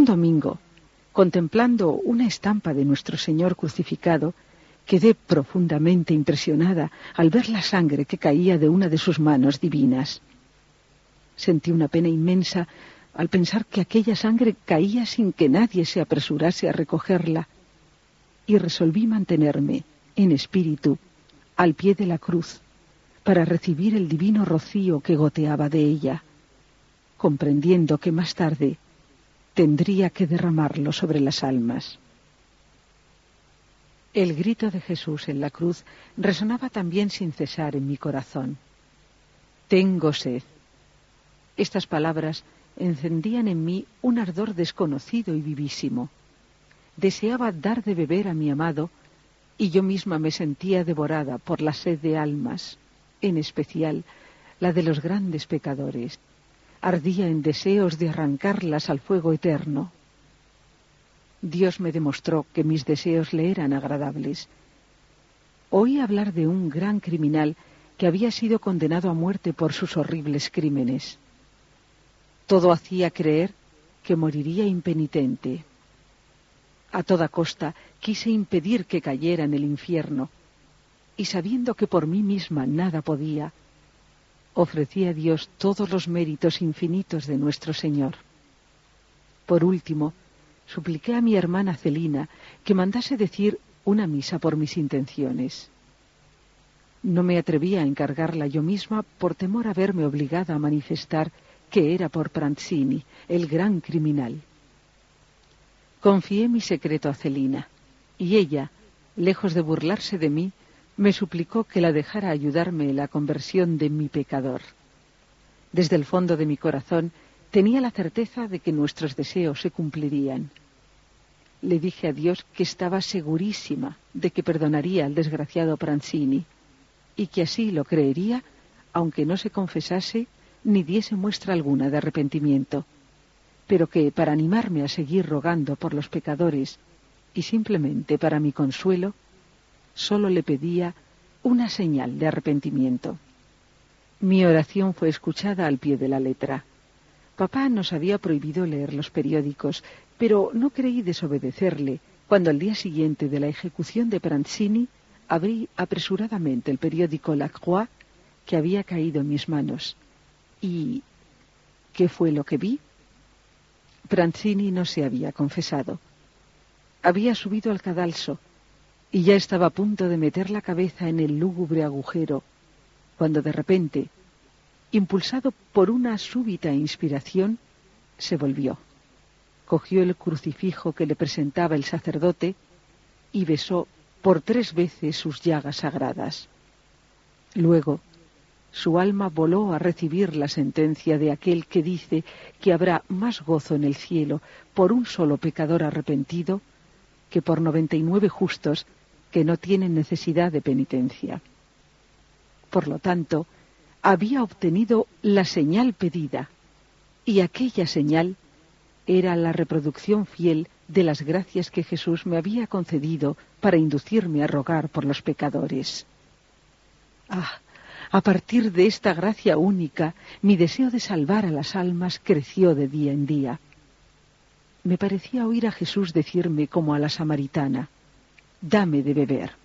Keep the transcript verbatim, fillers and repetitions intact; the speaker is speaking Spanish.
domingo, contemplando una estampa de nuestro Señor crucificado, quedé profundamente impresionada al ver la sangre que caía de una de sus manos divinas. Sentí una pena inmensa al pensar que aquella sangre caía sin que nadie se apresurase a recogerla, y resolví mantenerme, en espíritu, al pie de la cruz, para recibir el divino rocío que goteaba de ella, comprendiendo que más tarde tendría que derramarlo sobre las almas. El grito de Jesús en la cruz resonaba también sin cesar en mi corazón. «Tengo sed». Estas palabras encendían en mí un ardor desconocido y vivísimo. Deseaba dar de beber a mi amado, y yo misma me sentía devorada por la sed de almas, en especial la de los grandes pecadores. Ardía en deseos de arrancarlas al fuego eterno. Dios me demostró que mis deseos le eran agradables. Oí hablar de un gran criminal que había sido condenado a muerte por sus horribles crímenes. Todo hacía creer que moriría impenitente. A toda costa quise impedir que cayera en el infierno, y sabiendo que por mí misma nada podía, ofrecí a Dios todos los méritos infinitos de nuestro Señor. Por último, supliqué a mi hermana Celina que mandase decir una misa por mis intenciones. No me atrevía a encargarla yo misma por temor a verme obligada a manifestar que era por Pranzini, el gran criminal. Confié mi secreto a Celina, y ella, lejos de burlarse de mí, me suplicó que la dejara ayudarme en la conversión de mi pecador. Desde el fondo de mi corazón tenía la certeza de que nuestros deseos se cumplirían. Le dije a Dios que estaba segurísima de que perdonaría al desgraciado Pranzini, y que así lo creería, aunque no se confesase ni diese muestra alguna de arrepentimiento, pero que para animarme a seguir rogando por los pecadores, y simplemente para mi consuelo, solo le pedía una señal de arrepentimiento. Mi oración fue escuchada al pie de la letra. Papá nos había prohibido leer los periódicos, pero no creí desobedecerle cuando al día siguiente de la ejecución de Pranzini abrí apresuradamente el periódico La Croix que había caído en mis manos. ¿Y qué fue lo que vi? Pranzini no se había confesado. Había subido al cadalso y ya estaba a punto de meter la cabeza en el lúgubre agujero, cuando de repente, impulsado por una súbita inspiración, se volvió. Cogió el crucifijo que le presentaba el sacerdote y besó por tres veces sus llagas sagradas. Luego, su alma voló a recibir la sentencia de aquel que dice que habrá más gozo en el cielo por un solo pecador arrepentido que por noventa y nueve justos que no tienen necesidad de penitencia. Por lo tanto, había obtenido la señal pedida, y aquella señal era la reproducción fiel de las gracias que Jesús me había concedido para inducirme a rogar por los pecadores. Ah, a partir de esta gracia única, mi deseo de salvar a las almas creció de día en día. Me parecía oír a Jesús decirme como a la samaritana: «Dame de beber».